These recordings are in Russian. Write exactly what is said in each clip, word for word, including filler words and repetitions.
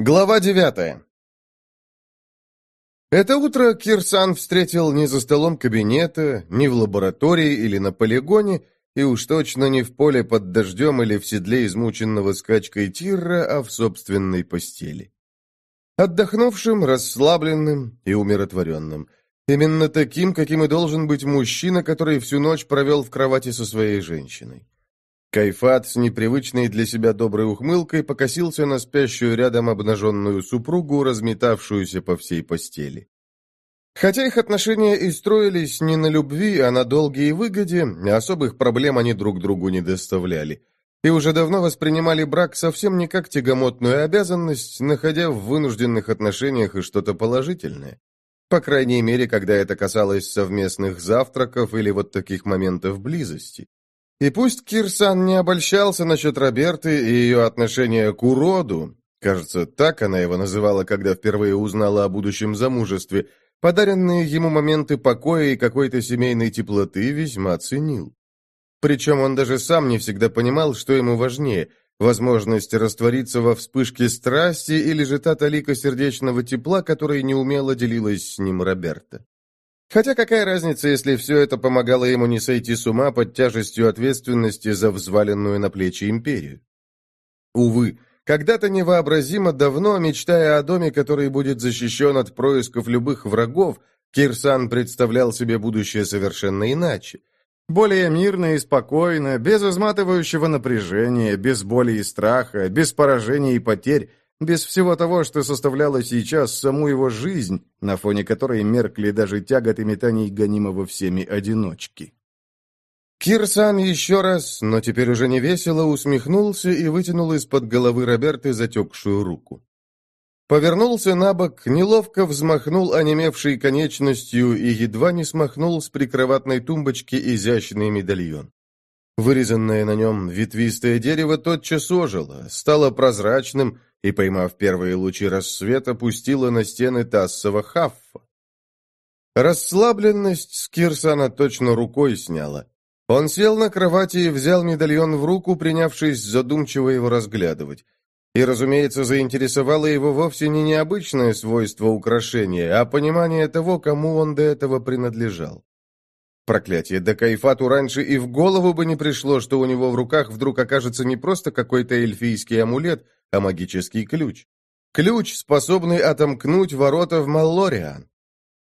Глава девятая. Это утро Кирсан встретил не за столом кабинета, не в лаборатории или на полигоне, и уж точно не в поле под дождем или в седле измученного скачкой Тирра, а в собственной постели. Отдохнувшим, расслабленным и умиротворенным. Именно таким, каким и должен быть мужчина, который всю ночь провел в кровати со своей женщиной. Кайфат с непривычной для себя доброй ухмылкой покосился на спящую рядом обнаженную супругу, разметавшуюся по всей постели. Хотя их отношения и строились не на любви, а на долгие выгоде, особых проблем они друг другу не доставляли. И уже давно воспринимали брак совсем не как тягомотную обязанность, находя в вынужденных отношениях и что-то положительное. По крайней мере, когда это касалось совместных завтраков или вот таких моментов близости. И пусть Кирсан не обольщался насчет Роберты и ее отношения к уроду, кажется, так она его называла, когда впервые узнала о будущем замужестве, подаренные ему моменты покоя и какой-то семейной теплоты весьма ценил. Причем он даже сам не всегда понимал, что ему важнее – возможность раствориться во вспышке страсти или же та талика сердечного тепла, которой неумело делилась с ним Роберта. Хотя какая разница, если все это помогало ему не сойти с ума под тяжестью ответственности за взваленную на плечи империю? Увы, когда-то невообразимо давно, мечтая о доме, который будет защищен от происков любых врагов, Кирсан представлял себе будущее совершенно иначе. Более мирно и спокойно, без изматывающего напряжения, без боли и страха, без поражений и потерь, без всего того, что составляло сейчас саму его жизнь, на фоне которой меркли даже тяготы метаний гонимого всеми одиночки. Кирсан еще раз, но теперь уже не весело, усмехнулся и вытянул из-под головы Роберты затекшую руку. Повернулся на бок, неловко взмахнул онемевшей конечностью и едва не смахнул с прикроватной тумбочки изящный медальон. Вырезанное на нем ветвистое дерево тотчас ожило, стало прозрачным и, поймав первые лучи рассвета, пустило на стены тассового хаффа. Расслабленность с Кирсана точно рукой сняла. Он сел на кровати и взял медальон в руку, принявшись задумчиво его разглядывать. И, разумеется, заинтересовало его вовсе не необычное свойство украшения, а понимание того, кому он до этого принадлежал. Проклятие, да Кайфату раньше и в голову бы не пришло, что у него в руках вдруг окажется не просто какой-то эльфийский амулет, а магический ключ. Ключ, способный отомкнуть ворота в Маллориан.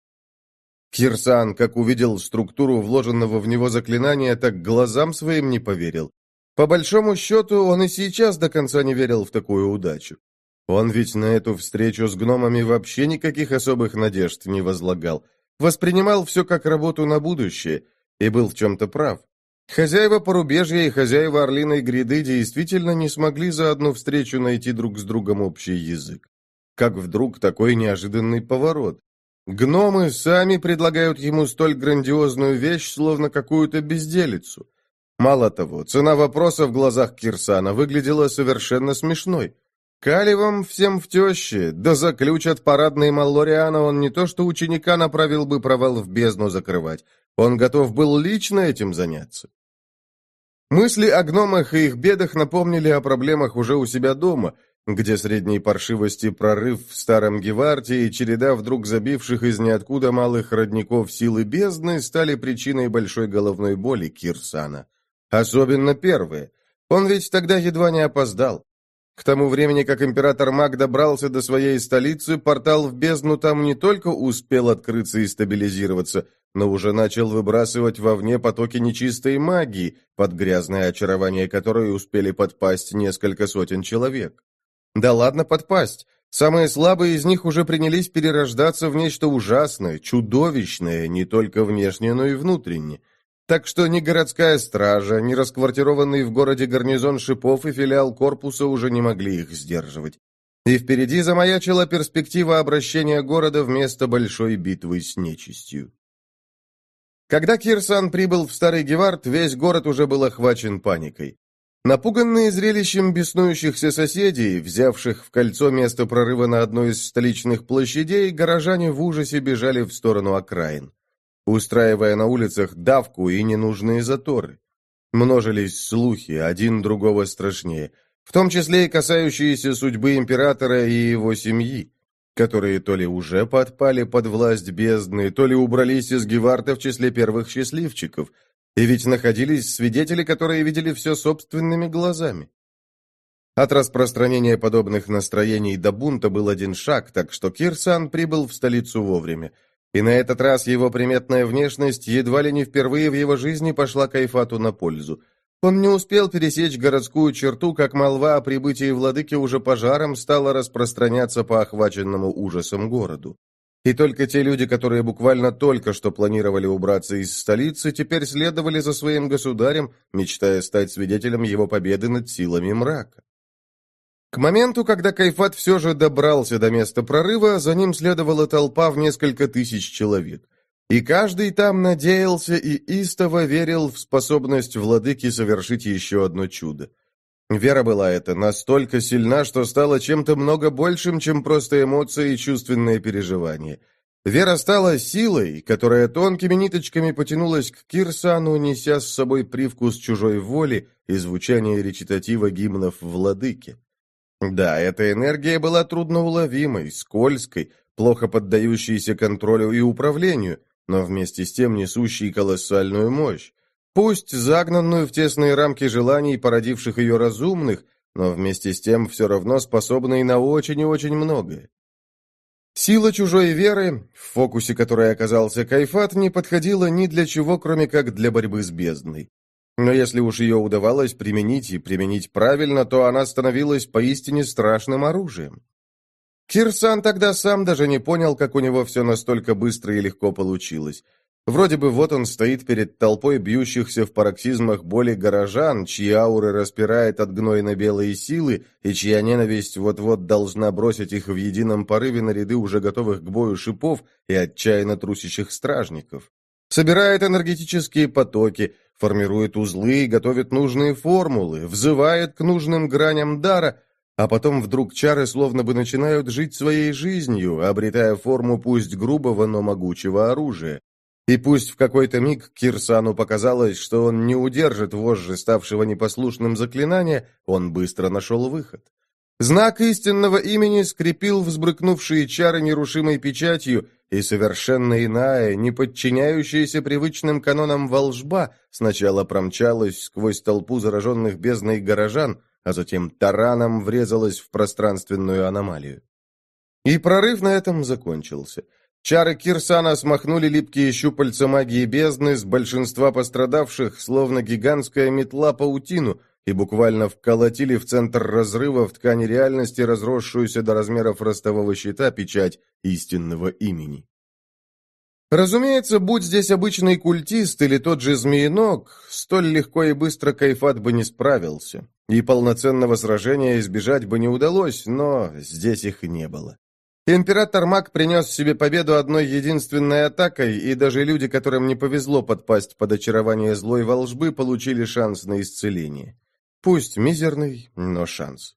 Кирсан, как увидел структуру вложенного в него заклинания, так глазам своим не поверил. По большому счету, он и сейчас до конца не верил в такую удачу. Он ведь на эту встречу с гномами вообще никаких особых надежд не возлагал. Воспринимал все как работу на будущее и был в чем-то прав. Хозяева порубежья и хозяева Орлиной гряды действительно не смогли за одну встречу найти друг с другом общий язык. Как вдруг такой неожиданный поворот? Гномы сами предлагают ему столь грандиозную вещь, словно какую-то безделицу. Мало того, цена вопроса в глазах Кирсана выглядела совершенно смешной. Кали вам всем в теще, да за ключ от парадной Маллориана он не то что ученика направил бы провал в бездну закрывать, он готов был лично этим заняться. Мысли о гномах и их бедах напомнили о проблемах уже у себя дома, где средней паршивости прорыв в старом Геварте и череда вдруг забивших из ниоткуда малых родников силы бездны стали причиной большой головной боли Кирсана. Особенно первые. Он ведь тогда едва не опоздал. К тому времени, как император Маг добрался до своей столицы, портал в бездну там не только успел открыться и стабилизироваться, но уже начал выбрасывать вовне потоки нечистой магии, под грязное очарование которой успели подпасть несколько сотен человек. Да ладно подпасть. Самые слабые из них уже принялись перерождаться в нечто ужасное, чудовищное, не только внешне, но и внутренне. Так что ни городская стража, ни расквартированный в городе гарнизон шипов и филиал корпуса уже не могли их сдерживать. И впереди замаячила перспектива обращения города в место большой битвы с нечистью. Когда Кирсан прибыл в Старый Гевард, весь город уже был охвачен паникой. Напуганные зрелищем беснующихся соседей, взявших в кольцо место прорыва на одной из столичных площадей, горожане в ужасе бежали в сторону окраин, устраивая на улицах давку и ненужные заторы. Множились слухи, один другого страшнее. в том числе и касающиеся судьбы императора и его семьи, которые то ли уже подпали под власть бездны, то ли убрались из Геварта в числе первых счастливчиков, и ведь находились свидетели, которые видели все собственными глазами. От распространения подобных настроений до бунта был один шаг, так что Кирсан прибыл в столицу вовремя. И на этот раз его приметная внешность едва ли не впервые в его жизни пошла Кайфату на пользу. Он не успел пересечь городскую черту, как молва о прибытии владыки уже пожаром стала распространяться по охваченному ужасом городу. И только те люди, которые буквально только что планировали убраться из столицы, теперь следовали за своим государем, мечтая стать свидетелем его победы над силами мрака. К моменту, когда Кайфат все же добрался до места прорыва, за ним следовала толпа в несколько тысяч человек. И каждый там надеялся и истово верил в способность владыки совершить еще одно чудо. Вера была эта настолько сильна, что стала чем-то много большим, чем просто эмоции и чувственные переживания. Вера стала силой, которая тонкими ниточками потянулась к Кирсану, неся с собой привкус чужой воли и звучание речитатива гимнов владыки. Да, эта энергия была трудноуловимой, скользкой, плохо поддающейся контролю и управлению, но вместе с тем несущей колоссальную мощь. Пусть загнанную в тесные рамки желаний, породивших ее разумных, но вместе с тем все равно способной на очень и очень многое. Сила чужой веры, в фокусе которой оказался Кайфат, не подходила ни для чего, кроме как для борьбы с бездной. Но если уж ее удавалось применить и применить правильно, то она становилась поистине страшным оружием. Кирсан тогда сам даже не понял, как у него все настолько быстро и легко получилось. Вроде бы вот он стоит перед толпой бьющихся в пароксизмах боли горожан, чьи ауры распирает от гнойно-белые силы, и чья ненависть вот-вот должна бросить их в едином порыве на ряды уже готовых к бою шипов и отчаянно трусящих стражников. Собирает энергетические потоки, формирует узлы и готовит нужные формулы, взывает к нужным граням дара, а потом вдруг чары словно бы начинают жить своей жизнью, обретая форму пусть грубого, но могучего оружия. И пусть в какой-то миг Кирсану показалось, что он не удержит вожжи ставшего непослушным заклинания, он быстро нашел выход. Знак истинного имени скрепил взбрыкнувшие чары нерушимой печатью, и совершенно иная, не подчиняющаяся привычным канонам волжба, сначала промчалась сквозь толпу зараженных бездной горожан, а затем тараном врезалась в пространственную аномалию. И прорыв на этом закончился. Чары Кирсана смахнули липкие щупальца магии бездны с большинства пострадавших, словно гигантская метла паутину, и буквально вколотили в центр разрыва в ткани реальности разросшуюся до размеров ростового щита печать истинного имени. Разумеется, будь здесь обычный культист или тот же змеенок, столь легко и быстро Кайфат бы не справился, и полноценного сражения избежать бы не удалось, но здесь их и не было. Император Маг принес себе победу одной единственной атакой, и даже люди, которым не повезло подпасть под очарование злой волжбы, получили шанс на исцеление. Пусть мизерный, но шанс.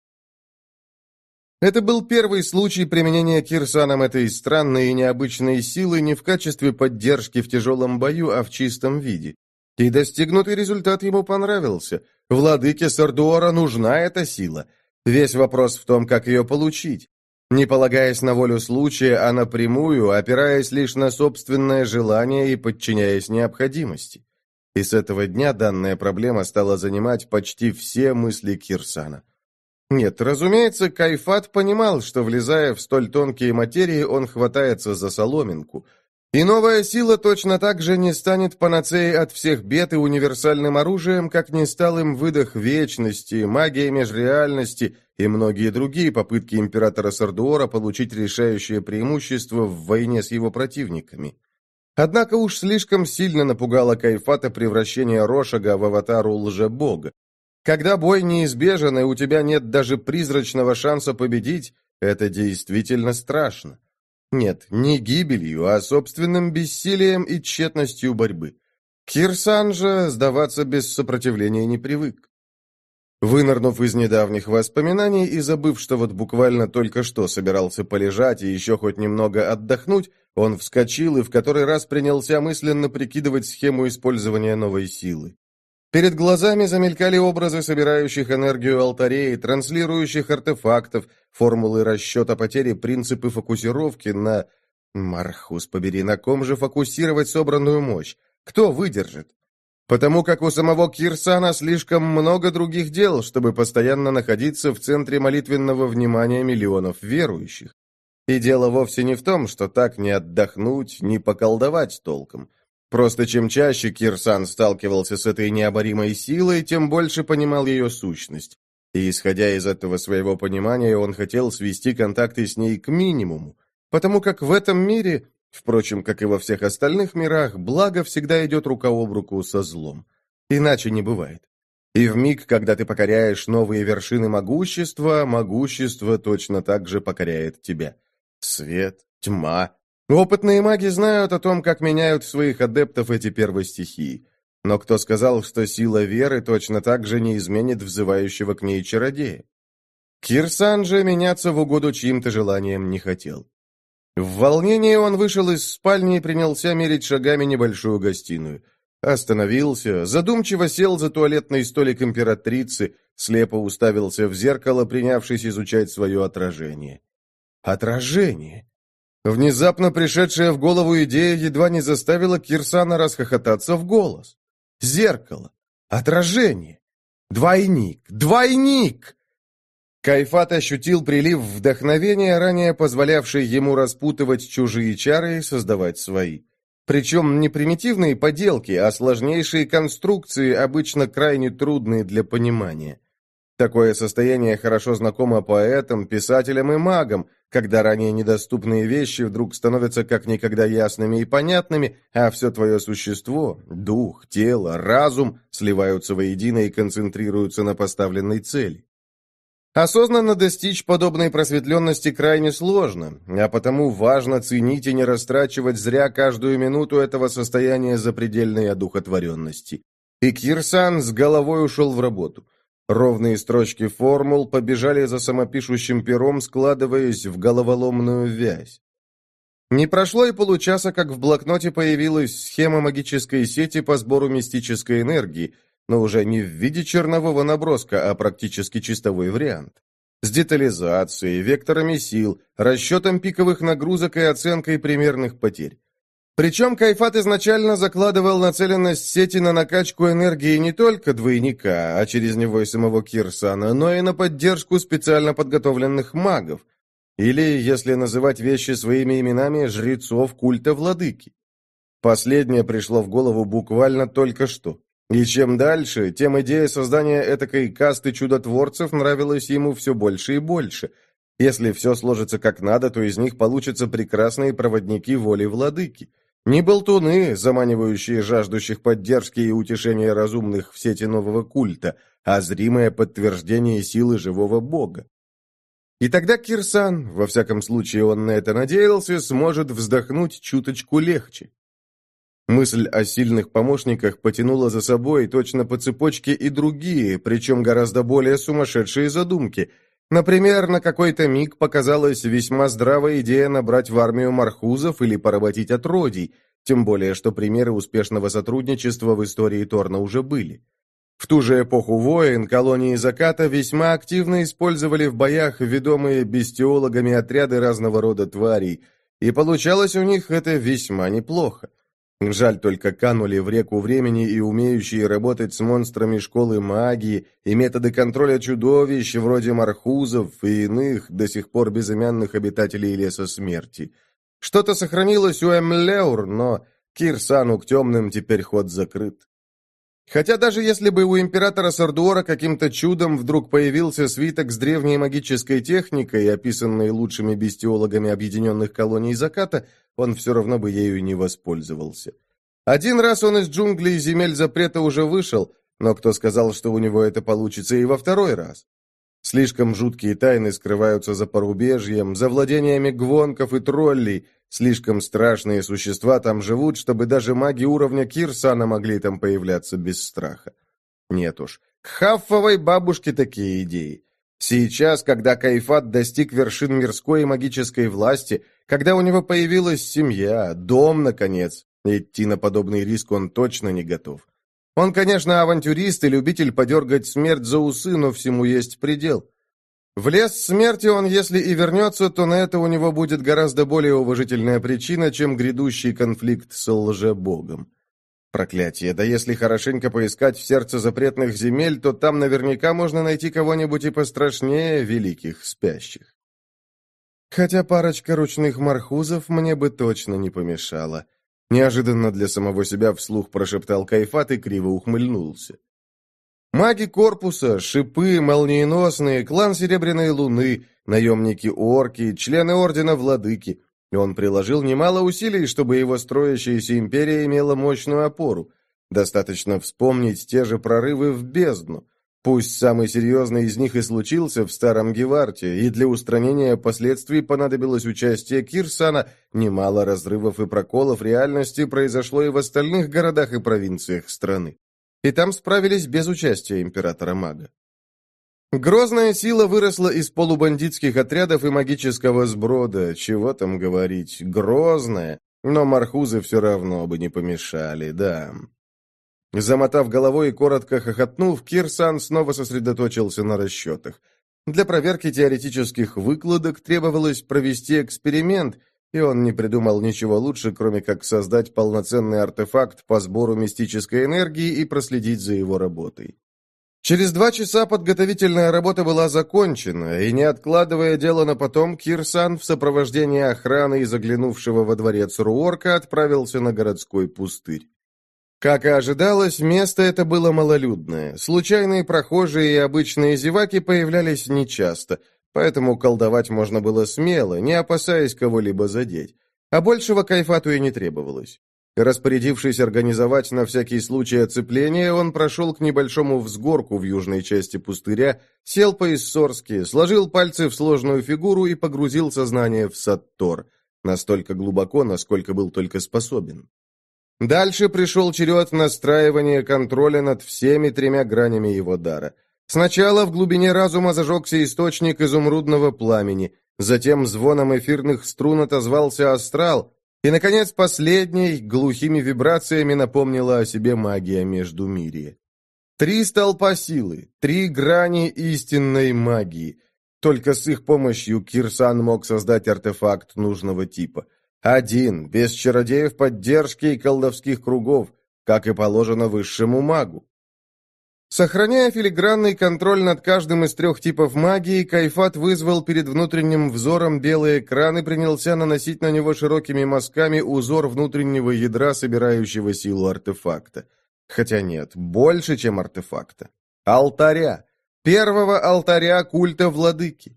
Это был первый случай применения Кирсаном этой странной и необычной силы не в качестве поддержки в тяжелом бою, а в чистом виде. И достигнутый результат ему понравился. Владыке Сардуора нужна эта сила. Весь вопрос в том, как ее получить. Не полагаясь на волю случая, а напрямую, опираясь лишь на собственное желание и подчиняясь необходимости. И с этого дня данная проблема стала занимать почти все мысли Кирсана. Нет, разумеется, Кайфат понимал, что, влезая в столь тонкие материи, он хватается за соломинку. И новая сила точно так же не станет панацеей от всех бед и универсальным оружием, как не стал им выдох вечности, магия межреальности и многие другие попытки императора Сардуора получить решающее преимущество в войне с его противниками. Однако уж слишком сильно напугало Кайфата превращение Рошага в аватару лжебога. Когда бой неизбежен, и у тебя нет даже призрачного шанса победить, это действительно страшно. Нет, не гибелью, а собственным бессилием и тщетностью борьбы. Кирсан же сдаваться без сопротивления не привык. Вынырнув из недавних воспоминаний и забыв, что вот буквально только что собирался полежать и еще хоть немного отдохнуть, он вскочил и в который раз принялся мысленно прикидывать схему использования новой силы. Перед глазами замелькали образы собирающих энергию алтарей, транслирующих артефактов, формулы расчета потери, принципы фокусировки на... Мархус побери, на ком же фокусировать собранную мощь? Кто выдержит? Потому как у самого Кирсана слишком много других дел, чтобы постоянно находиться в центре молитвенного внимания миллионов верующих. И дело вовсе не в том, что так не отдохнуть, не поколдовать толком. Просто чем чаще Кирсан сталкивался с этой необоримой силой, тем больше понимал ее сущность. И, исходя из этого своего понимания, он хотел свести контакты с ней к минимуму, потому как в этом мире, впрочем, как и во всех остальных мирах, благо всегда идет рука об руку со злом. Иначе не бывает. И в миг, когда ты покоряешь новые вершины могущества, могущество точно так же покоряет тебя. Свет, тьма. Опытные маги знают о том, как меняют своих адептов эти первостихии. Но кто сказал, что сила веры точно так же не изменит взывающего к ней чародея? Кирсан же меняться в угоду чьим-то желаниям не хотел. В волнении он вышел из спальни и принялся мерить шагами небольшую гостиную. Остановился, задумчиво сел за туалетный столик императрицы, слепо уставился в зеркало, принявшись изучать свое отражение. Отражение! Внезапно пришедшая в голову идея едва не заставила Кирсана расхохотаться в голос. Зеркало! Отражение! Двойник! Двойник! Кайфат ощутил прилив вдохновения, ранее позволявший ему распутывать чужие чары и создавать свои. Причем не примитивные поделки, а сложнейшие конструкции, обычно крайне трудные для понимания. Такое состояние хорошо знакомо поэтам, писателям и магам, когда ранее недоступные вещи вдруг становятся как никогда ясными и понятными, а все твое существо, дух, тело, разум сливаются воедино и концентрируются на поставленной цели. Осознанно достичь подобной просветленности крайне сложно, а потому важно ценить и не растрачивать зря каждую минуту этого состояния запредельной одухотворенности. И Кирсан с головой ушел в работу. Ровные строчки формул побежали за самопишущим пером, складываясь в головоломную вязь. Не прошло и получаса, как в блокноте появилась схема магической сети по сбору мистической энергии, но уже не в виде чернового наброска, а практически чистовой вариант. С детализацией, векторами сил, расчетом пиковых нагрузок и оценкой примерных потерь. Причем Кайфат изначально закладывал нацеленность сети на накачку энергии не только двойника, а через него и самого Кирсана, но и на поддержку специально подготовленных магов, или, если называть вещи своими именами, жрецов культа владыки. Последнее пришло в голову буквально только что. И чем дальше, тем идея создания этакой касты чудотворцев нравилась ему все больше и больше. Если все сложится как надо, то из них получатся прекрасные проводники воли владыки. Не болтуны, заманивающие жаждущих поддержки и утешения разумных в сети нового культа, а зримое подтверждение силы живого бога. И тогда Кирсан, во всяком случае он на это надеялся, сможет вздохнуть чуточку легче. Мысль о сильных помощниках потянула за собой точно по цепочке и другие, причем гораздо более сумасшедшие задумки. Например, на какой-то миг показалась весьма здравая идея набрать в армию мархузов или поработить отродий, тем более, что примеры успешного сотрудничества в истории Торна уже были. В ту же эпоху войн колонии Заката весьма активно использовали в боях ведомые бестиологами отряды разного рода тварей, и получалось у них это весьма неплохо. Жаль только канули в реку времени и умеющие работать с монстрами школы магии, и методы контроля чудовищ, вроде мархузов и иных, до сих пор безымянных обитателей леса смерти. Что-то сохранилось у Эмлеур, но Кирсану к темным теперь ход закрыт. Хотя даже если бы у императора Сардуора каким-то чудом вдруг появился свиток с древней магической техникой, описанной лучшими бестиологами объединенных колоний Заката, он все равно бы ею не воспользовался. Один раз он из джунглей земель запрета уже вышел, но кто сказал, что у него это получится и во второй раз? Слишком жуткие тайны скрываются за порубежьем, за владениями гвонков и троллей, слишком страшные существа там живут, чтобы даже маги уровня Кирсана могли там появляться без страха. Нет уж, к Хаффовой бабушке такие идеи. Сейчас, когда Кайфат достиг вершин мирской и магической власти, когда у него появилась семья, дом, наконец, идти на подобный риск он точно не готов. Он, конечно, авантюрист и любитель подергать смерть за усы, но всему есть предел. В лес смерти он, если и вернется, то на это у него будет гораздо более уважительная причина, чем грядущий конфликт с лжебогом. Проклятие, да если хорошенько поискать в сердце запретных земель, то там наверняка можно найти кого-нибудь и пострашнее великих спящих. Хотя парочка ручных мархузов мне бы точно не помешала. Неожиданно для самого себя вслух прошептал Кайфат и криво ухмыльнулся. Маги корпуса, шипы, молниеносные, клан Серебряной Луны, наемники-орки, члены Ордена Владыки. И он приложил немало усилий, чтобы его строящаяся империя имела мощную опору. Достаточно вспомнить те же прорывы в бездну. Пусть самый серьезный из них и случился в Старом Геварте, и для устранения последствий понадобилось участие Кирсана, немало разрывов и проколов реальности произошло и в остальных городах и провинциях страны. И там справились без участия императора-мага. Грозная сила выросла из полубандитских отрядов и магического сброда, чего там говорить, грозная, но мархузы все равно бы не помешали, да. Замотав головой и коротко хохотнув, Кирсан снова сосредоточился на расчетах. Для проверки теоретических выкладок требовалось провести эксперимент, и он не придумал ничего лучше, кроме как создать полноценный артефакт по сбору мистической энергии и проследить за его работой. Через два часа подготовительная работа была закончена, и, не откладывая дело на потом, Кирсан в сопровождении охраны и заглянувшего во дворец Руорка отправился на городской пустырь. Как и ожидалось, место это было малолюдное. Случайные прохожие и обычные зеваки появлялись нечасто, поэтому колдовать можно было смело, не опасаясь кого-либо задеть. А большего Кайфату и не требовалось. Распорядившись организовать на всякий случай оцепление, он прошел к небольшому взгорку в южной части пустыря, сел по-иссорски, сложил пальцы в сложную фигуру и погрузил сознание в Саттор, настолько глубоко, насколько был только способен. Дальше пришел черед настраивания контроля над всеми тремя гранями его дара. Сначала в глубине разума зажегся источник изумрудного пламени, затем звоном эфирных струн отозвался астрал, и, наконец, последней, глухими вибрациями напомнила о себе магия Междумирья. Три столпа силы, три грани истинной магии. Только с их помощью Кирсан мог создать артефакт нужного типа. Один, без чародеев поддержки и колдовских кругов, как и положено высшему магу. Сохраняя филигранный контроль над каждым из трех типов магии, Кайфат вызвал перед внутренним взором белый экран и принялся наносить на него широкими мазками узор внутреннего ядра, собирающего силу артефакта. Хотя нет, больше, чем артефакта. Алтаря. Первого алтаря культа владыки.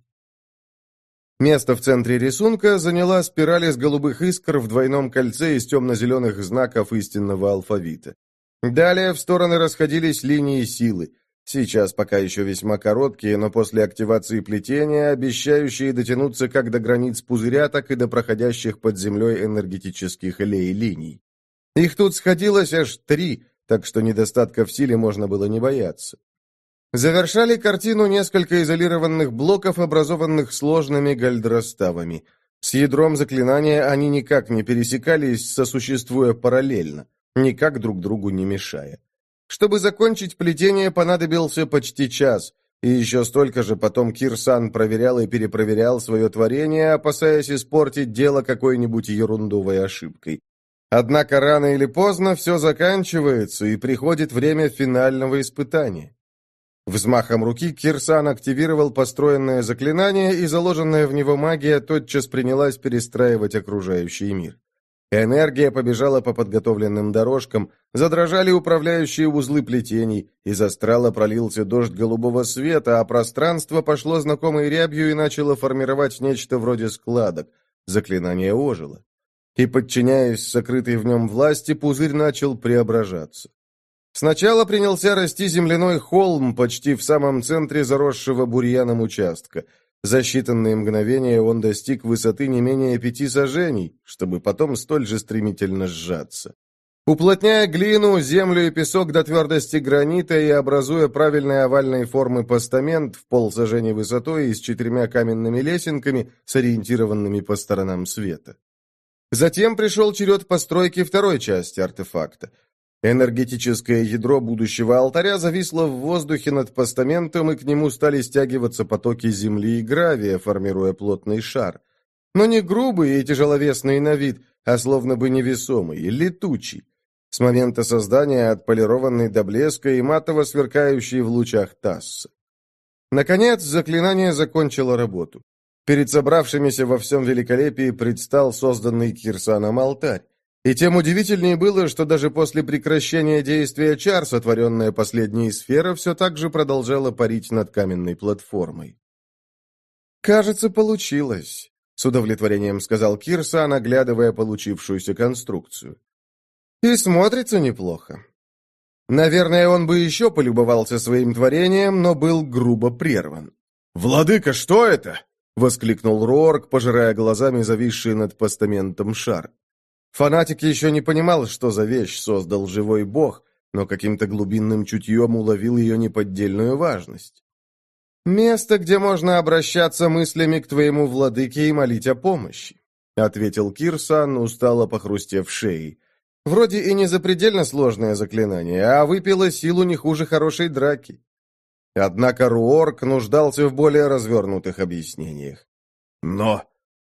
Место в центре рисунка заняла спираль из голубых искр в двойном кольце из темно-зеленых знаков истинного алфавита. Далее в стороны расходились линии силы, сейчас пока еще весьма короткие, но после активации плетения, обещающие дотянуться как до границ пузыря, так и до проходящих под землей энергетических лей-линий. Их тут сходилось аж три, так что недостатка в силе можно было не бояться. Завершали картину несколько изолированных блоков, образованных сложными гальдроставами. С ядром заклинания они никак не пересекались, сосуществуя параллельно, никак друг другу не мешая. Чтобы закончить плетение, понадобился почти час, и еще столько же потом Кирсан проверял и перепроверял свое творение, опасаясь испортить дело какой-нибудь ерундовой ошибкой. Однако рано или поздно все заканчивается, и приходит время финального испытания. Взмахом руки Кирсан активировал построенное заклинание, и заложенная в него магия тотчас принялась перестраивать окружающий мир. Энергия побежала по подготовленным дорожкам, задрожали управляющие узлы плетений, из астрала пролился дождь голубого света, а пространство пошло знакомой рябью и начало формировать нечто вроде складок. Заклинание ожило. И, подчиняясь сокрытой в нем власти, пузырь начал преображаться. Сначала принялся расти земляной холм почти в самом центре заросшего бурьяном участка. За считанные мгновения он достиг высоты не менее пяти саженей, чтобы потом столь же стремительно сжаться. Уплотняя глину, землю и песок до твердости гранита и образуя правильной овальной формы постамент в полсажени высотой и с четырьмя каменными лесенками, сориентированными по сторонам света. Затем пришел черед постройки второй части артефакта. Энергетическое ядро будущего алтаря зависло в воздухе над постаментом, и к нему стали стягиваться потоки земли и гравия, формируя плотный шар. Но не грубый и тяжеловесный на вид, а словно бы невесомый, летучий. С момента создания отполированный до блеска и матово сверкающий в лучах Тасса. Наконец, заклинание закончило работу. Перед собравшимися во всем великолепии предстал созданный Кирсаном алтарь. И тем удивительнее было, что даже после прекращения действия чар, сотворенная последняя сфера, все так же продолжала парить над каменной платформой. «Кажется, получилось», — с удовлетворением сказал Кирсан, оглядывая получившуюся конструкцию. «И смотрится неплохо». Наверное, он бы еще полюбовался своим творением, но был грубо прерван. «Владыка, что это?» — воскликнул Роорк, пожирая глазами зависший над постаментом шар. Фанатик еще не понимал, что за вещь создал живой бог, но каким-то глубинным чутьем уловил ее неподдельную важность. «Место, где можно обращаться мыслями к твоему владыке и молить о помощи», — ответил Кирсан, устало похрустев шеей. «Вроде и не запредельно сложное заклинание, а выпило силу не хуже хорошей драки». Однако Руорк нуждался в более развернутых объяснениях. «Но...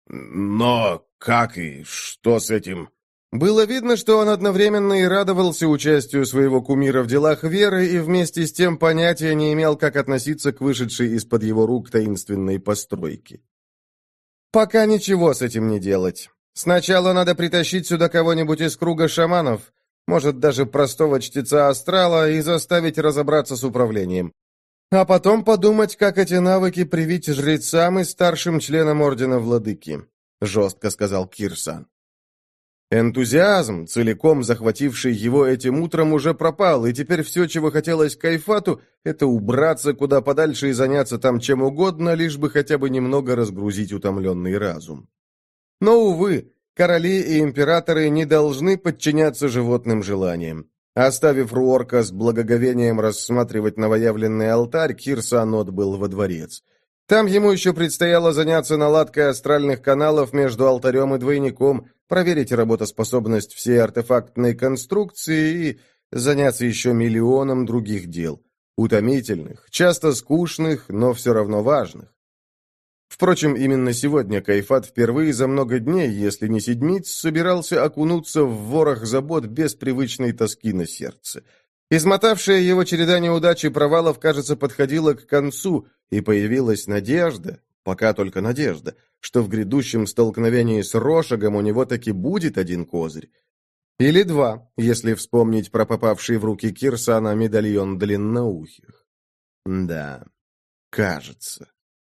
но как и что с этим?» Было видно, что он одновременно и радовался участию своего кумира в делах веры и вместе с тем понятия не имел, как относиться к вышедшей из-под его рук таинственной постройке. «Пока ничего с этим не делать. Сначала надо притащить сюда кого-нибудь из круга шаманов, может, даже простого чтеца астрала, и заставить разобраться с управлением. А потом подумать, как эти навыки привить жрецам и старшим членам Ордена Владыки», — жестко сказал Кирсан. Энтузиазм, целиком захвативший его этим утром, уже пропал, и теперь все, чего хотелось Кайфату, это убраться куда подальше и заняться там чем угодно, лишь бы хотя бы немного разгрузить утомленный разум. Но, увы, короли и императоры не должны подчиняться животным желаниям. Оставив Руорка с благоговением рассматривать новоявленный алтарь, Кирсан отбыл во дворец. Там ему еще предстояло заняться наладкой астральных каналов между алтарем и двойником, проверить работоспособность всей артефактной конструкции и заняться еще миллионом других дел. Утомительных, часто скучных, но все равно важных. Впрочем, именно сегодня Кайфат впервые за много дней, если не седмиц, собирался окунуться в ворох забот без привычной тоски на сердце. Измотавшая его череда неудач и провалов, кажется, подходила к концу, и появилась надежда, пока только надежда, что в грядущем столкновении с Рошагом у него таки будет один козырь. Или два, если вспомнить про попавший в руки Кирсана медальон длинноухих. Да, кажется.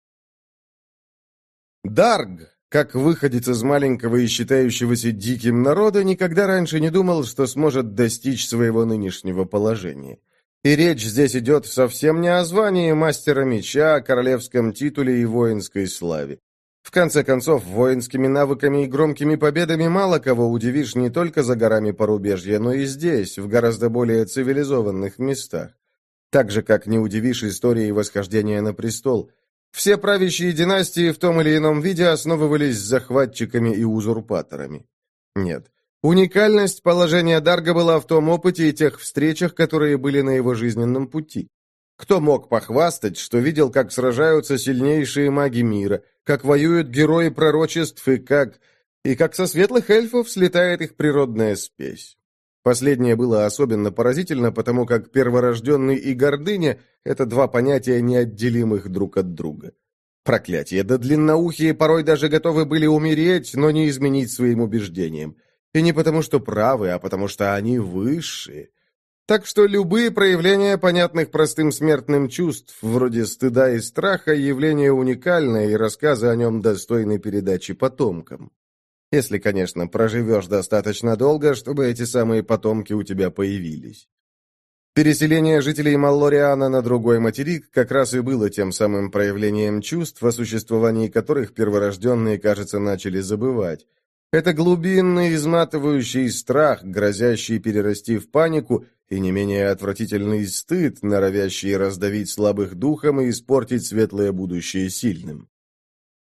Дарг, как выходец из маленького и считающегося диким народа, никогда раньше не думал, что сможет достичь своего нынешнего положения. И речь здесь идет совсем не о звании мастера меча, о королевском титуле и воинской славе. В конце концов, воинскими навыками и громкими победами мало кого удивишь не только за горами порубежья, но и здесь, в гораздо более цивилизованных местах. Так же, как не удивишь историей восхождения на престол. Все правящие династии в том или ином виде основывались захватчиками и узурпаторами. Нет. Уникальность положения Дарга была в том опыте и тех встречах, которые были на его жизненном пути. Кто мог похвастать, что видел, как сражаются сильнейшие маги мира, как воюют герои пророчеств и как... и как со светлых эльфов слетает их природная спесь. Последнее было особенно поразительно, потому как перворожденный и гордыня — это два понятия, неотделимых друг от друга. Проклятие, да длинноухие порой даже готовы были умереть, но не изменить своим убеждениям. И не потому, что правы, а потому, что они высшие. Так что любые проявления понятных простым смертным чувств, вроде стыда и страха, явление уникальное, и рассказы о нем достойны передачи потомкам. Если, конечно, проживешь достаточно долго, чтобы эти самые потомки у тебя появились. Переселение жителей Маллориана на другой материк как раз и было тем самым проявлением чувств, о существовании которых перворожденные, кажется, начали забывать. Это глубинный, изматывающий страх, грозящий перерасти в панику, и не менее отвратительный стыд, норовящий раздавить слабых духом и испортить светлое будущее сильным.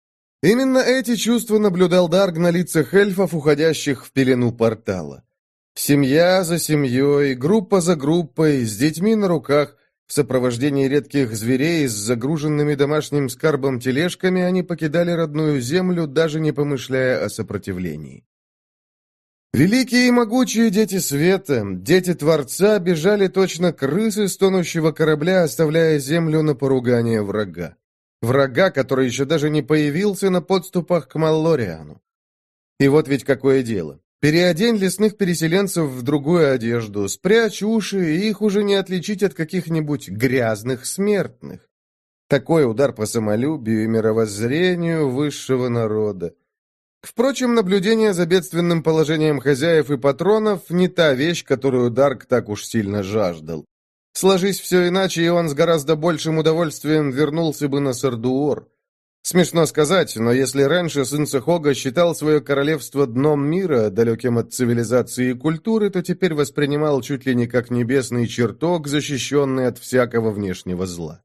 Именно эти чувства наблюдал Дарг на лицах эльфов, уходящих в пелену портала. Семья за семьей, группа за группой, с детьми на руках, в сопровождении редких зверей с загруженными домашним скарбом тележками они покидали родную землю, даже не помышляя о сопротивлении. Великие и могучие дети света, дети Творца, бежали точно крысы с тонущего корабля, оставляя землю на поругание врага. Врага, который еще даже не появился на подступах к Маллориану. И вот ведь какое дело. Переодень лесных переселенцев в другую одежду, спрячь уши, и их уже не отличить от каких-нибудь грязных смертных. Такой удар по самолюбию и мировоззрению высшего народа. Впрочем, наблюдение за бедственным положением хозяев и патронов не та вещь, которую Дарк так уж сильно жаждал. Сложись все иначе, и он с гораздо большим удовольствием вернулся бы на Сардуор. Смешно сказать, но если раньше сын Сахога считал свое королевство дном мира, далеким от цивилизации и культуры, то теперь воспринимал чуть ли не как небесный чертог, защищенный от всякого внешнего зла.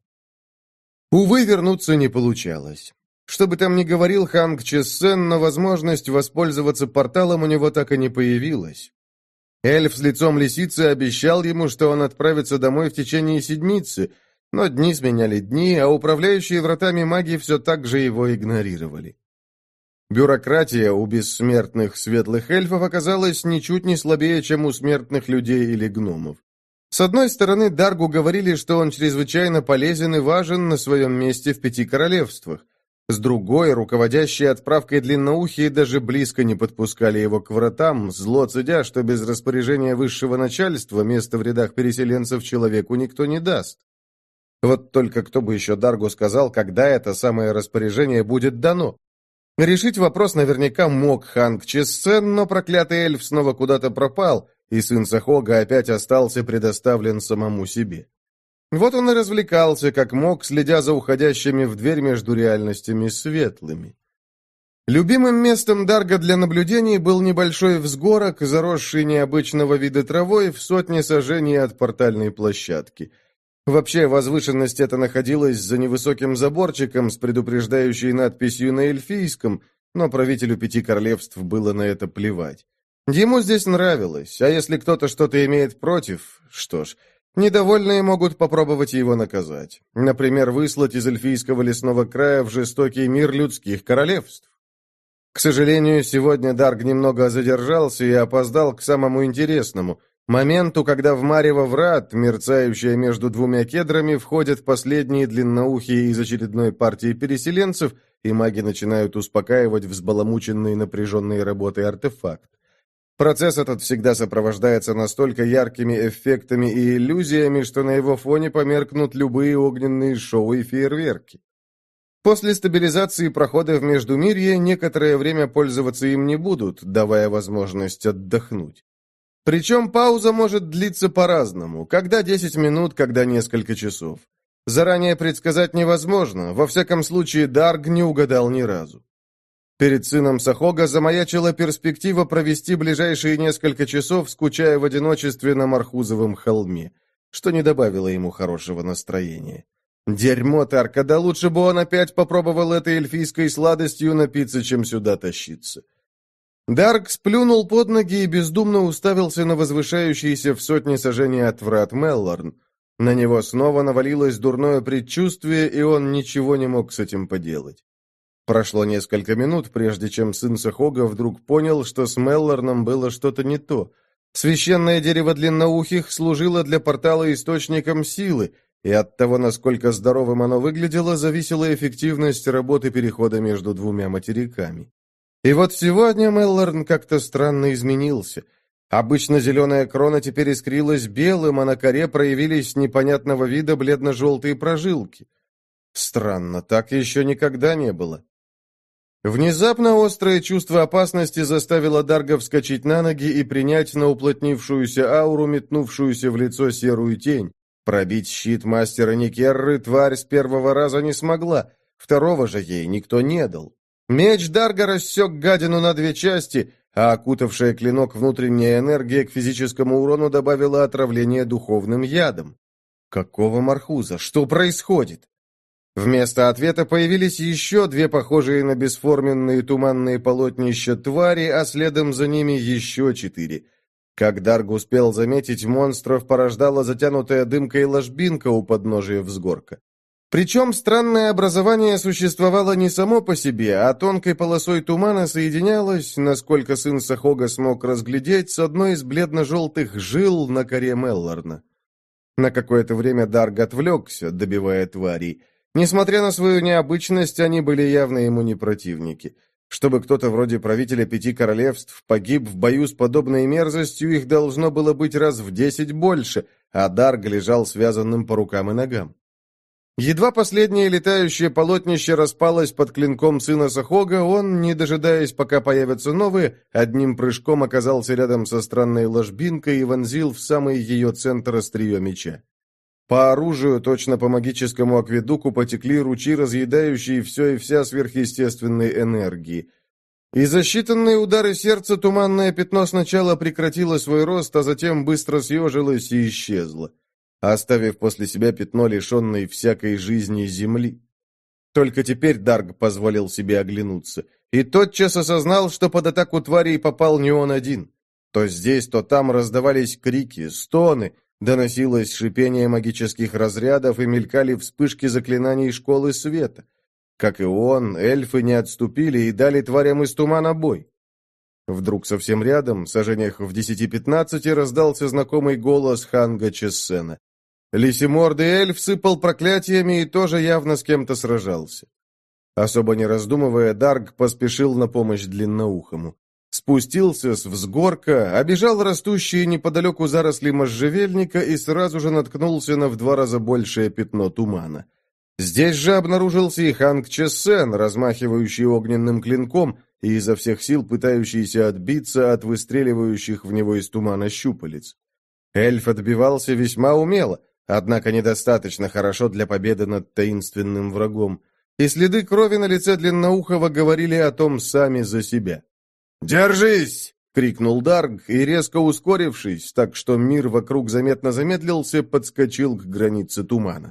Увы, вернуться не получалось. Что бы там ни говорил Ханг Чессен, но возможность воспользоваться порталом у него так и не появилась. Эльф с лицом лисицы обещал ему, что он отправится домой в течение седмицы, но дни сменяли дни, а управляющие вратами маги все так же его игнорировали. Бюрократия у бессмертных светлых эльфов оказалась ничуть не слабее, чем у смертных людей или гномов. С одной стороны, Даргу говорили, что он чрезвычайно полезен и важен на своем месте в пяти королевствах. С другой, руководящие отправкой длинноухие даже близко не подпускали его к вратам, зло цедя, что без распоряжения высшего начальства место в рядах переселенцев человеку никто не даст. Вот только кто бы еще Даргу сказал, когда это самое распоряжение будет дано. Решить вопрос наверняка мог Ханг Чессен, но проклятый эльф снова куда-то пропал, и сын Сахога опять остался предоставлен самому себе. Вот он и развлекался, как мог, следя за уходящими в дверь между реальностями светлыми. Любимым местом Дарга для наблюдений был небольшой взгорок, заросший необычного вида травой в сотне сажений от портальной площадки. Вообще, возвышенность эта находилась за невысоким заборчиком с предупреждающей надписью на эльфийском, но правителю пяти королевств было на это плевать. Ему здесь нравилось, а если кто-то что-то имеет против, что ж... Недовольные могут попробовать его наказать. Например, выслать из эльфийского лесного края в жестокий мир людских королевств. К сожалению, сегодня Дарг немного задержался и опоздал к самому интересному – моменту, когда в марево врат, мерцающее между двумя кедрами, входят последние длинноухие из очередной партии переселенцев, и маги начинают успокаивать взбаламученный напряженной работой артефакт. Процесс этот всегда сопровождается настолько яркими эффектами и иллюзиями, что на его фоне померкнут любые огненные шоу и фейерверки. После стабилизации прохода в Междумирье некоторое время пользоваться им не будут, давая возможность отдохнуть. Причем пауза может длиться по-разному, когда десять минут, когда несколько часов. Заранее предсказать невозможно, во всяком случае Дарг не угадал ни разу. Перед сыном Сахога замаячила перспектива провести ближайшие несколько часов, скучая в одиночестве на Мархузовом холме, что не добавило ему хорошего настроения. Дерьмо Тарка, да лучше бы он опять попробовал этой эльфийской сладостью напиться, чем сюда тащиться. Дарк сплюнул под ноги и бездумно уставился на возвышающийся в сотни сажений от врат Меллорн. На него снова навалилось дурное предчувствие, и он ничего не мог с этим поделать. Прошло несколько минут, прежде чем сын Сахога вдруг понял, что с Меллорном было что-то не то. Священное дерево длинноухих служило для портала источником силы, и от того, насколько здоровым оно выглядело, зависела эффективность работы перехода между двумя материками. И вот сегодня Меллорн как-то странно изменился. Обычно зеленая крона теперь искрилась белым, а на коре проявились непонятного вида бледно-желтые прожилки. Странно, так еще никогда не было. Внезапно острое чувство опасности заставило Дарга вскочить на ноги и принять на уплотнившуюся ауру, метнувшуюся в лицо серую тень. Пробить щит мастера Никерры тварь с первого раза не смогла, второго же ей никто не дал. Меч Дарга рассек гадину на две части, а окутавшая клинок внутренняя энергия к физическому урону добавила отравление духовным ядом. Какого Мархуза? Что происходит? Вместо ответа появились еще две похожие на бесформенные туманные полотнища твари, а следом за ними еще четыре. Как Дарг успел заметить, монстров порождала затянутая дымкой ложбинка у подножия взгорка. Причем странное образование существовало не само по себе, а тонкой полосой тумана соединялось, насколько сын Сахога смог разглядеть, с одной из бледно-желтых жил на коре Меллорна. На какое-то время Дарг отвлекся, добивая тварей. Несмотря на свою необычность, они были явно ему не противники. Чтобы кто-то вроде правителя пяти королевств погиб в бою с подобной мерзостью, их должно было быть раз в десять больше, а Дарг лежал связанным по рукам и ногам. Едва последнее летающее полотнище распалось под клинком сына Сахога, он, не дожидаясь, пока появятся новые, одним прыжком оказался рядом со странной ложбинкой и вонзил в самый ее центр острие меча. По оружию, точно по магическому акведуку, потекли ручьи, разъедающие все и вся сверхъестественной энергии. И за считанные удары сердца туманное пятно сначала прекратило свой рост, а затем быстро съежилось и исчезло, оставив после себя пятно, лишенной всякой жизни земли. Только теперь Дарг позволил себе оглянуться, и тотчас осознал, что под атаку тварей попал не он один. То здесь, то там раздавались крики, стоны, доносилось шипение магических разрядов и мелькали вспышки заклинаний школы света. Как и он, эльфы не отступили и дали тварям из тумана бой. Вдруг совсем рядом, в сажениях в десяти-пятнадцати, раздался знакомый голос Ханга Чессена. Лисимордый эльф сыпал проклятиями и тоже явно с кем-то сражался. Особо не раздумывая, Дарг поспешил на помощь длинноухому. Спустился с взгорка, обежал растущие неподалеку заросли можжевельника и сразу же наткнулся на в два раза большее пятно тумана. Здесь же обнаружился и Ханг Чессен, размахивающий огненным клинком и изо всех сил пытающийся отбиться от выстреливающих в него из тумана щупалец. Эльф отбивался весьма умело, однако недостаточно хорошо для победы над таинственным врагом, и следы крови на лице длинноухого говорили о том сами за себя. «Держись!» — крикнул Дарг, и, резко ускорившись, так что мир вокруг заметно замедлился, подскочил к границе тумана.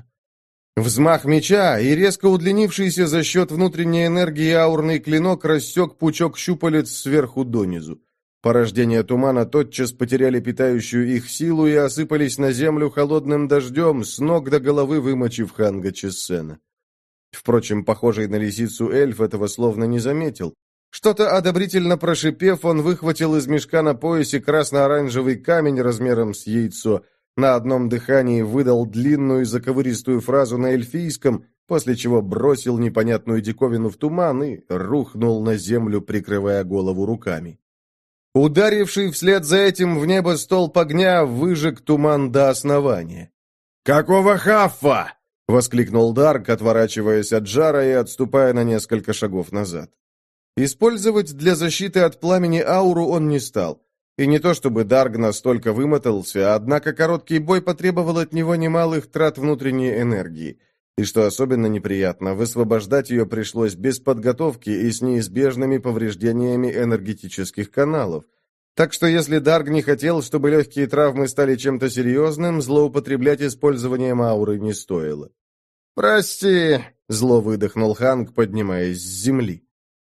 Взмах меча, и резко удлинившийся за счет внутренней энергии аурный клинок рассек пучок щупалец сверху донизу. Порождения тумана тотчас потеряли питающую их силу и осыпались на землю холодным дождем, с ног до головы вымочив Ханга Чессена. Впрочем, похожий на лисицу эльф этого словно не заметил. Что-то одобрительно прошипев, он выхватил из мешка на поясе красно-оранжевый камень размером с яйцо, на одном дыхании выдал длинную заковыристую фразу на эльфийском, после чего бросил непонятную диковину в туман и рухнул на землю, прикрывая голову руками. Ударивший вслед за этим в небо столб огня выжег туман до основания. «Какого хаффа?» — воскликнул Дарк, отворачиваясь от жара и отступая на несколько шагов назад. Использовать для защиты от пламени ауру он не стал. И не то чтобы Дарг настолько вымотался, однако короткий бой потребовал от него немалых трат внутренней энергии. И что особенно неприятно, высвобождать ее пришлось без подготовки и с неизбежными повреждениями энергетических каналов. Так что если Дарг не хотел, чтобы легкие травмы стали чем-то серьезным, злоупотреблять использованием ауры не стоило. «Прости», — зло выдохнул Ханг, поднимаясь с земли.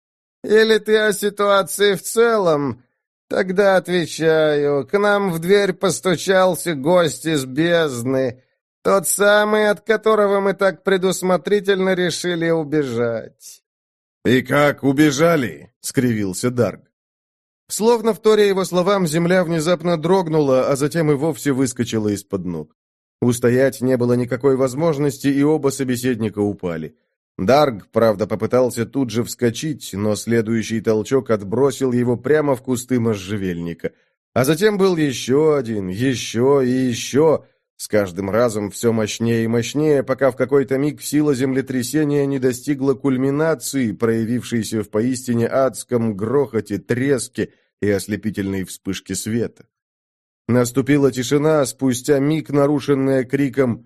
«Или ты о ситуации в целом? Тогда отвечаю. К нам в дверь постучался гость из бездны, тот самый, от которого мы так предусмотрительно решили убежать». «И как убежали?» — скривился Дарг. Словно вторя его словам, земля внезапно дрогнула, а затем и вовсе выскочила из-под ног. Устоять не было никакой возможности, и оба собеседника упали. Дарг, правда, попытался тут же вскочить, но следующий толчок отбросил его прямо в кусты можжевельника. А затем был еще один, еще и еще, с каждым разом все мощнее и мощнее, пока в какой-то миг сила землетрясения не достигла кульминации, проявившейся в поистине адском грохоте, треске и ослепительной вспышке света. Наступила тишина, спустя миг нарушенная криком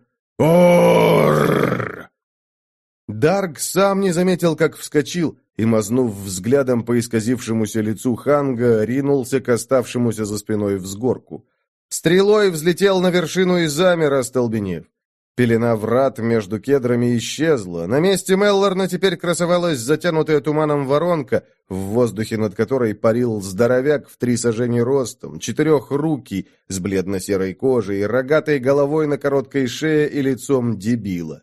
«Оррррр!». Дарг сам не заметил, как вскочил, и, мазнув взглядом по исказившемуся лицу Ханга, ринулся к оставшемуся за спиной взгорку. Стрелой взлетел на вершину и замер, остолбенев. Пелена врат между кедрами исчезла. На месте Меллорна теперь красовалась затянутая туманом воронка, в воздухе над которой парил здоровяк в три сажени ростом, четырехрукий, с бледно-серой кожей, рогатой головой на короткой шее и лицом дебила.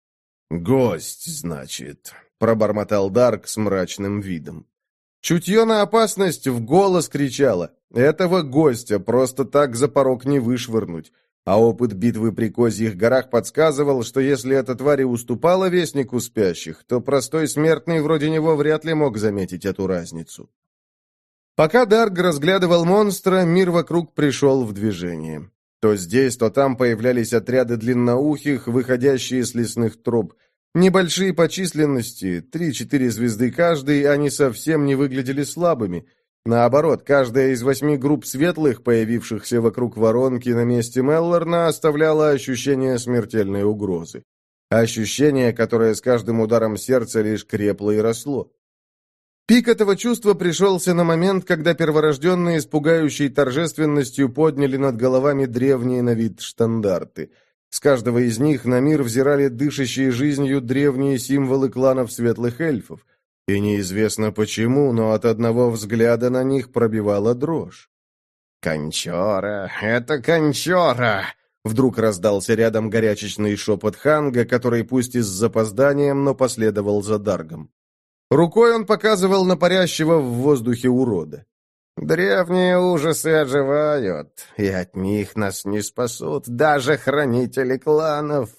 «Гость, значит», — пробормотал Дарк с мрачным видом. Чутье на опасность в голос кричало. Этого гостя просто так за порог не вышвырнуть. А опыт битвы при Козьих горах подсказывал, что если эта тварь и уступала вестнику спящих, то простой смертный вроде него вряд ли мог заметить эту разницу. Пока Дарк разглядывал монстра, мир вокруг пришел в движение. То здесь, то там появлялись отряды длинноухих, выходящие с лесных троп. Небольшие по численности, три-четыре звезды каждый, они совсем не выглядели слабыми. Наоборот, каждая из восьми групп светлых, появившихся вокруг воронки на месте Меллорна, оставляла ощущение смертельной угрозы. Ощущение, которое с каждым ударом сердца лишь крепло и росло. Пик этого чувства пришелся на момент, когда перворожденные с пугающей торжественностью подняли над головами древние на вид штандарты. С каждого из них на мир взирали дышащие жизнью древние символы кланов светлых эльфов. И неизвестно почему, но от одного взгляда на них пробивала дрожь. «Кончора! Это Кончора!» Вдруг раздался рядом горячечный шепот Ханга, который пусть и с запозданием, но последовал за Даргом. Рукой он показывал на парящего в воздухе урода. «Древние ужасы оживают, и от них нас не спасут даже хранители кланов».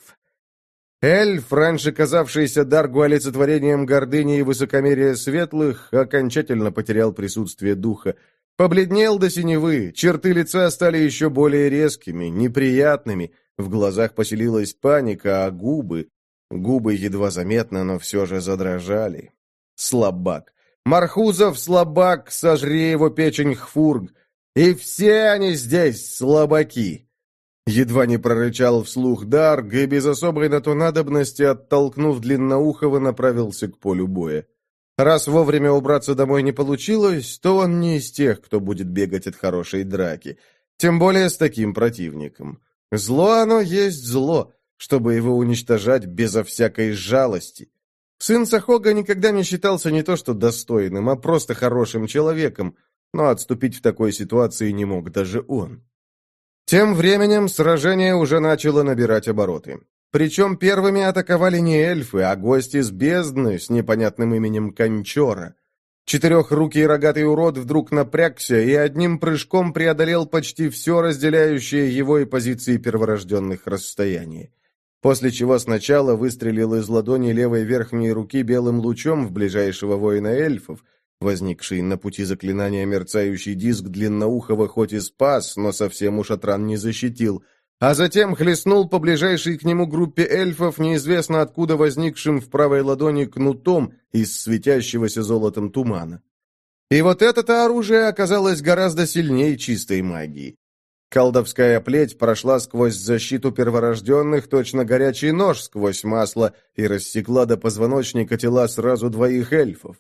Эльф, раньше казавшийся Даргу олицетворением гордыни и высокомерия светлых, окончательно потерял присутствие духа. Побледнел до синевы, черты лица стали еще более резкими, неприятными, в глазах поселилась паника, а губы... Губы едва заметно, но все же задрожали. Слабак. Мархузов слабак, сожри его печень Хфург. И все они здесь слабаки. Едва не прорычал вслух Дарг и без особой на то надобности, оттолкнув Длинноухого, направился к полю боя. Раз вовремя убраться домой не получилось, то он не из тех, кто будет бегать от хорошей драки. Тем более с таким противником. Зло оно есть зло, чтобы его уничтожать безо всякой жалости. Сын Сахога никогда не считался не то что достойным, а просто хорошим человеком, но отступить в такой ситуации не мог даже он. Тем временем сражение уже начало набирать обороты. Причем первыми атаковали не эльфы, а гости с бездны с непонятным именем Кончора. Четырехрукий рогатый урод вдруг напрягся и одним прыжком преодолел почти все разделяющее его и позиции перворожденных расстояние. После чего сначала выстрелил из ладони левой верхней руки белым лучом в ближайшего воина эльфов. Возникший на пути заклинания мерцающий диск длинноухого хоть и спас, но совсем уж от ран не защитил, а затем хлестнул по ближайшей к нему группе эльфов, неизвестно откуда возникшим в правой ладони кнутом из светящегося золотом тумана. И вот это-то оружие оказалось гораздо сильнее чистой магии. Колдовская плеть прошла сквозь защиту перворожденных, точно горячий нож сквозь масло, и рассекла до позвоночника тела сразу двоих эльфов.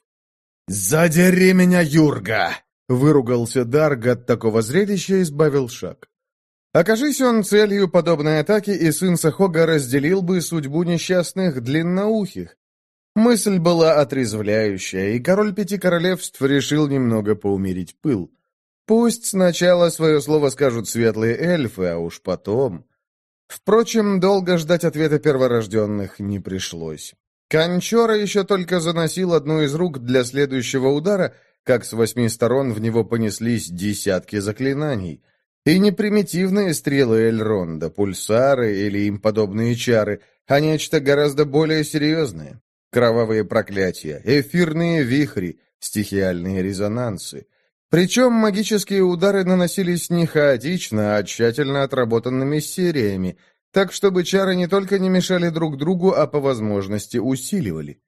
«Задери меня, Юрга!» — выругался Дарг от такого зрелища и сбавил шаг. Окажись он целью подобной атаки, и сын Сахога разделил бы судьбу несчастных длинноухих. Мысль была отрезвляющая, и король пяти королевств решил немного поумерить пыл. Пусть сначала свое слово скажут светлые эльфы, а уж потом... Впрочем, долго ждать ответа перворожденных не пришлось. Кончора еще только заносил одну из рук для следующего удара, как с восьми сторон в него понеслись десятки заклинаний. И не примитивные стрелы Эльронда, пульсары или им подобные чары, а нечто гораздо более серьезное. Кровавые проклятия, эфирные вихри, стихиальные резонансы. Причем магические удары наносились не хаотично, а тщательно отработанными сериями, так чтобы чары не только не мешали друг другу, а по возможности усиливали.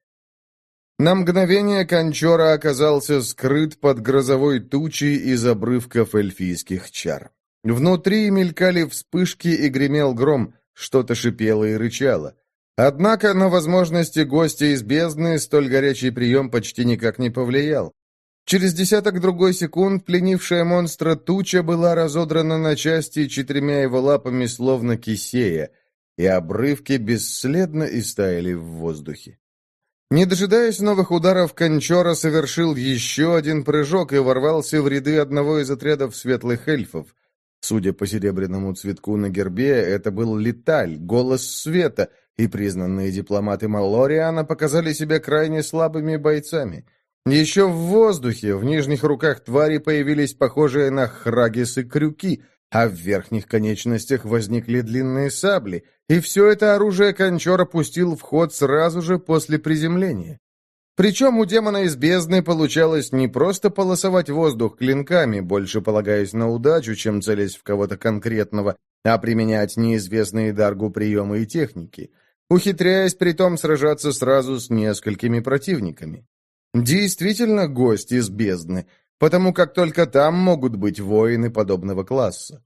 На мгновение Кончора оказался скрыт под грозовой тучей из обрывков эльфийских чар. Внутри мелькали вспышки и гремел гром, что-то шипело и рычало. Однако на возможности гостя из бездны столь горячий прием почти никак не повлиял. Через десяток-другой секунд пленившая монстра туча была разодрана на части четырьмя его лапами, словно кисея. и обрывки бесследно истаяли в воздухе. Не дожидаясь новых ударов, Кончора совершил еще один прыжок и ворвался в ряды одного из отрядов светлых эльфов. Судя по серебряному цветку на гербе, это был Леталь, голос света, и признанные дипломаты Маллориана показали себя крайне слабыми бойцами. Еще в воздухе в нижних руках твари появились похожие на храгисы крюки, а в верхних конечностях возникли длинные сабли, и все это оружие Кончора пустил в ход сразу же после приземления. Причем у демона из бездны получалось не просто полосовать воздух клинками, больше полагаясь на удачу, чем целясь в кого-то конкретного, а применять неизвестные Даргу приемы и техники, ухитряясь притом сражаться сразу с несколькими противниками. Действительно гость из бездны, потому как только там могут быть воины подобного класса.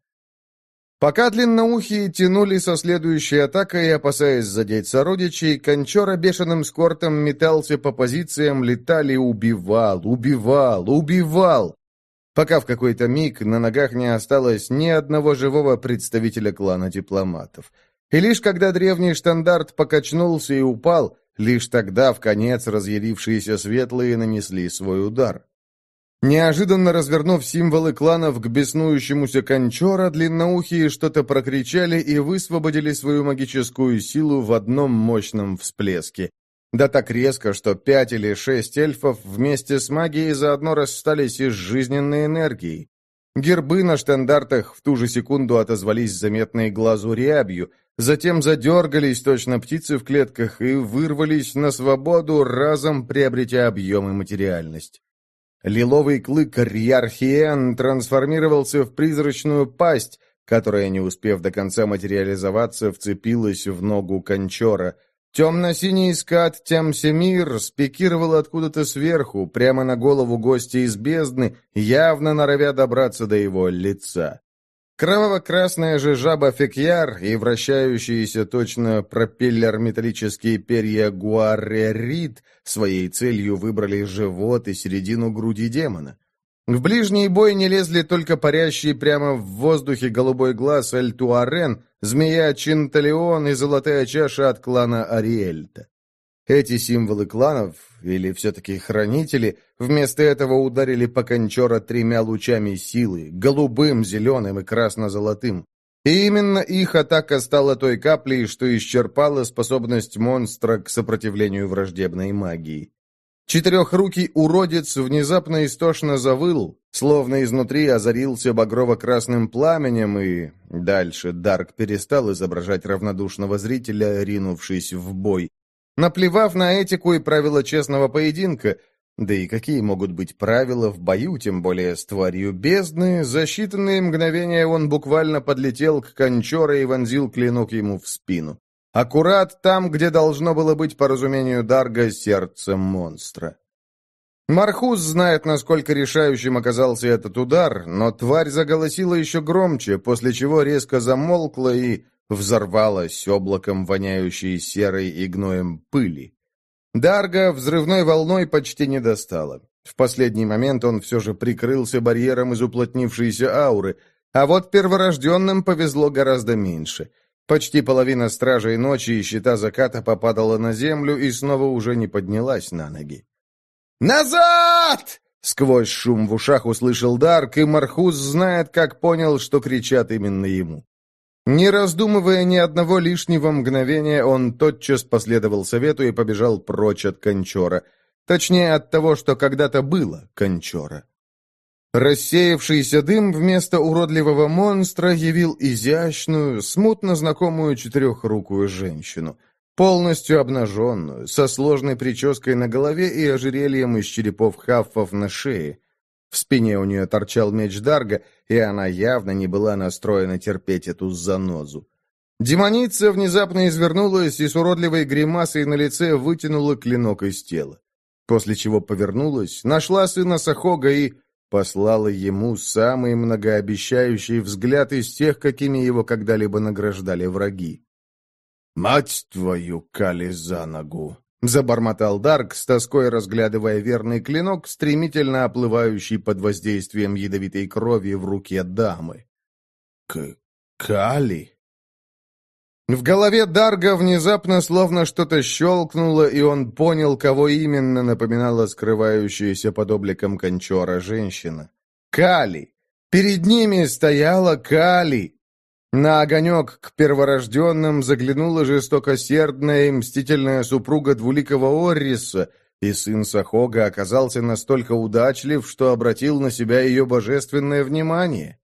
Пока длинноухие тянули со следующей атакой, опасаясь задеть сородичей, Кончора бешеным скортом метался по позициям, летали, убивал, убивал, убивал, пока в какой-то миг на ногах не осталось ни одного живого представителя клана дипломатов. И лишь когда древний штандарт покачнулся и упал, лишь тогда вконец разъярившиеся светлые нанесли свой удар. Неожиданно развернув символы кланов к беснующемуся Кончора, длинноухие что-то прокричали и высвободили свою магическую силу в одном мощном всплеске. Да так резко, что пять или шесть эльфов вместе с магией заодно расстались и с жизненной энергией. Гербы на штандартах в ту же секунду отозвались заметной глазу рябью, затем задергались точно птицы в клетках и вырвались на свободу, разом приобретя объем и материальность. Лиловый клык Рьярхиен трансформировался в призрачную пасть, которая, не успев до конца материализоваться, вцепилась в ногу Кончора. Темно-синий скат Темсемир спикировал откуда-то сверху, прямо на голову гостя из бездны, явно норовя добраться до его лица. Кроваво-красная же жаба Фекьяр и вращающиеся точно пропеллер металлические перья Гуаррерит своей целью выбрали живот и середину груди демона. В ближний бой не лезли только парящий прямо в воздухе голубой глаз Эль-Туарен, змея Чинталеон и золотая чаша от клана Ариэльта. Эти символы кланов, или все-таки хранители, вместо этого ударили по Кончора тремя лучами силы, голубым, зеленым и красно-золотым. И именно их атака стала той каплей, что исчерпала способность монстра к сопротивлению враждебной магии. Четырехрукий уродец внезапно истошно завыл, словно изнутри озарился багрово-красным пламенем, и дальше Дарк перестал изображать равнодушного зрителя, ринувшись в бой. Наплевав на этику и правила честного поединка, да и какие могут быть правила в бою, тем более с тварью бездны, за считанные мгновения он буквально подлетел к Кончора и вонзил клинок ему в спину. Аккурат там, где должно было быть, по разумению Дарга, сердце монстра. Мархус знает, насколько решающим оказался этот удар, но тварь заголосила еще громче, после чего резко замолкла и взорвалась облаком воняющей серой и гноем пыли. Дарга взрывной волной почти не достала. В последний момент он все же прикрылся барьером из уплотнившейся ауры, а вот перворожденным повезло гораздо меньше. Почти половина стражей ночи и щита заката попадала на землю и снова уже не поднялась на ноги. «Назад!» — сквозь шум в ушах услышал Дарк, и Мархус знает, как понял, что кричат именно ему. Не раздумывая ни одного лишнего мгновения, он тотчас последовал совету и побежал прочь от Кончора. Точнее, от того, что когда-то было Кончора. Рассеявшийся дым вместо уродливого монстра явил изящную, смутно знакомую четырехрукую женщину, полностью обнаженную, со сложной прической на голове и ожерельем из черепов хаффов на шее. В спине у нее торчал меч Дарга, и она явно не была настроена терпеть эту занозу. Демоница внезапно извернулась и с уродливой гримасой на лице вытянула клинок из тела. После чего повернулась, нашла сына Сахога и послала ему самый многообещающий взгляд из тех, какими его когда-либо награждали враги. «Мать твою, Кали, за ногу!» — забормотал Дарк, с тоской разглядывая верный клинок, стремительно оплывающий под воздействием ядовитой крови в руке дамы. «К... Кали?» В голове Дарга внезапно словно что-то щелкнуло, и он понял, кого именно напоминала скрывающаяся под обликом Кончора женщина. Кали! Перед ними стояла Кали! На огонек к перворожденным заглянула жестокосердная и мстительная супруга двуликого Орриса, и сын Сахога оказался настолько удачлив, что обратил на себя ее божественное внимание.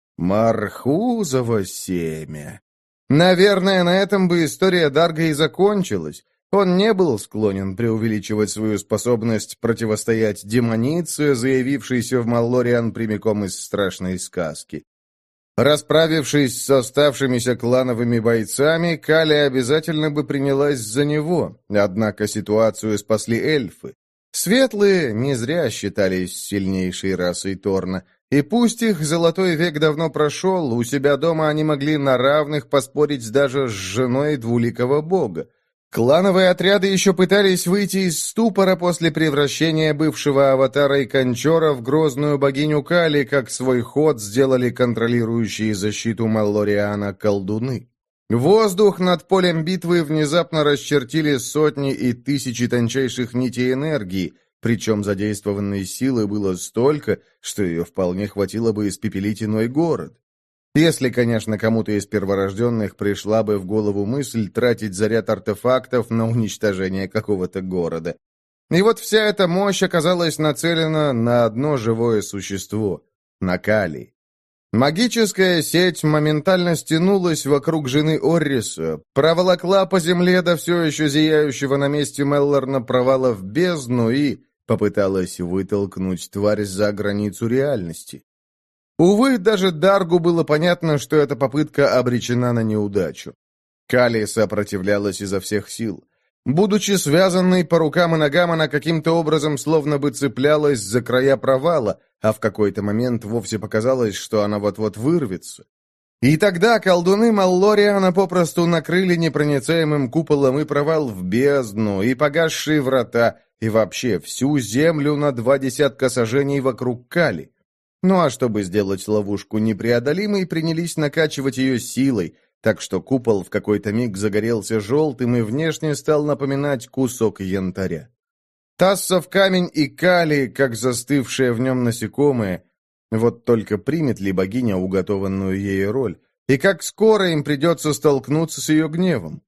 Мархузово семя! Наверное, на этом бы история Дарга и закончилась. Он не был склонен преувеличивать свою способность противостоять демонице, заявившейся в Маллориан прямиком из страшной сказки. Расправившись с оставшимися клановыми бойцами, Кали обязательно бы принялась за него, однако ситуацию спасли эльфы. Светлые не зря считались сильнейшей расой Торна, и пусть их золотой век давно прошел, у себя дома они могли на равных поспорить даже с женой двуликого бога. Клановые отряды еще пытались выйти из ступора после превращения бывшего аватара и Кончора в грозную богиню Кали, как свой ход сделали контролирующие защиту Маллориана колдуны. Воздух над полем битвы внезапно расчертили сотни и тысячи тончайших нитей энергии, причем задействованной силы было столько, что ее вполне хватило бы испепелить иной город. Если, конечно, кому-то из перворожденных пришла бы в голову мысль тратить заряд артефактов на уничтожение какого-то города. И вот вся эта мощь оказалась нацелена на одно живое существо — на Кали. Магическая сеть моментально стянулась вокруг жены Орриса, проволокла по земле до все еще зияющего на месте Меллорна провала в бездну и попыталась вытолкнуть тварь за границу реальности. Увы, даже Даргу было понятно, что эта попытка обречена на неудачу. Кали сопротивлялась изо всех сил. Будучи связанной по рукам и ногам, она каким-то образом словно бы цеплялась за края провала, а в какой-то момент вовсе показалось, что она вот-вот вырвется. И тогда колдуны Маллориана попросту накрыли непроницаемым куполом и провал в бездну, и погасшие врата, и вообще всю землю на два десятка сажений вокруг Кали. Ну а чтобы сделать ловушку непреодолимой, принялись накачивать ее силой, так что купол в какой-то миг загорелся желтым и внешне стал напоминать кусок янтаря. Тассов камень и Кали, как застывшее в нем насекомое. Вот только примет ли богиня уготованную ей роль, и как скоро им придется столкнуться с ее гневом?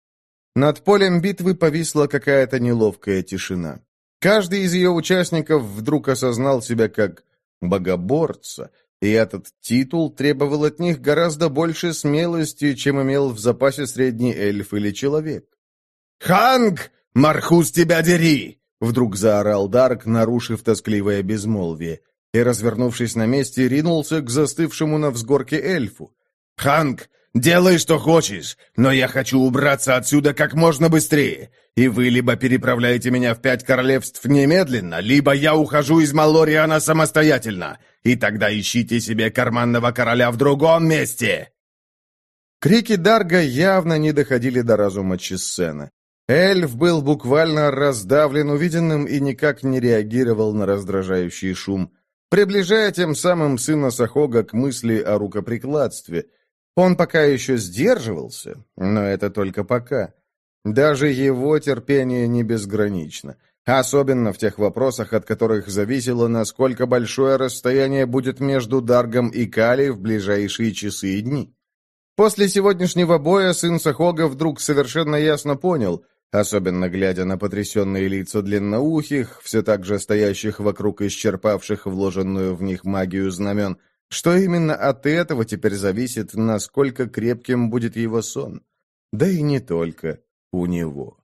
Над полем битвы повисла какая-то неловкая тишина. Каждый из ее участников вдруг осознал себя как богоборца, и этот титул требовал от них гораздо больше смелости, чем имел в запасе средний эльф или человек. «Ханг! Мархус, тебя дери!» — вдруг заорал Дарк, нарушив тоскливое безмолвие, и, развернувшись на месте, ринулся к застывшему на взгорке эльфу. «Ханг, делай, что хочешь, но я хочу убраться отсюда как можно быстрее, и вы либо переправляете меня в пять королевств немедленно, либо я ухожу из Маллориана самостоятельно, и тогда ищите себе карманного короля в другом месте!» Крики Дарга явно не доходили до разума Чессена. Эльф был буквально раздавлен увиденным и никак не реагировал на раздражающий шум, приближая тем самым сына Сахога к мысли о рукоприкладстве. Он пока еще сдерживался, но это только пока. Даже его терпение не безгранично, особенно в тех вопросах, от которых зависело, насколько большое расстояние будет между Даргом и Кали в ближайшие часы и дни. После сегодняшнего боя сын Сахога вдруг совершенно ясно понял, особенно глядя на потрясенные лица длинноухих, все так же стоящих вокруг исчерпавших вложенную в них магию знамен, что именно от этого теперь зависит, насколько крепким будет его сон. Да и не только у него.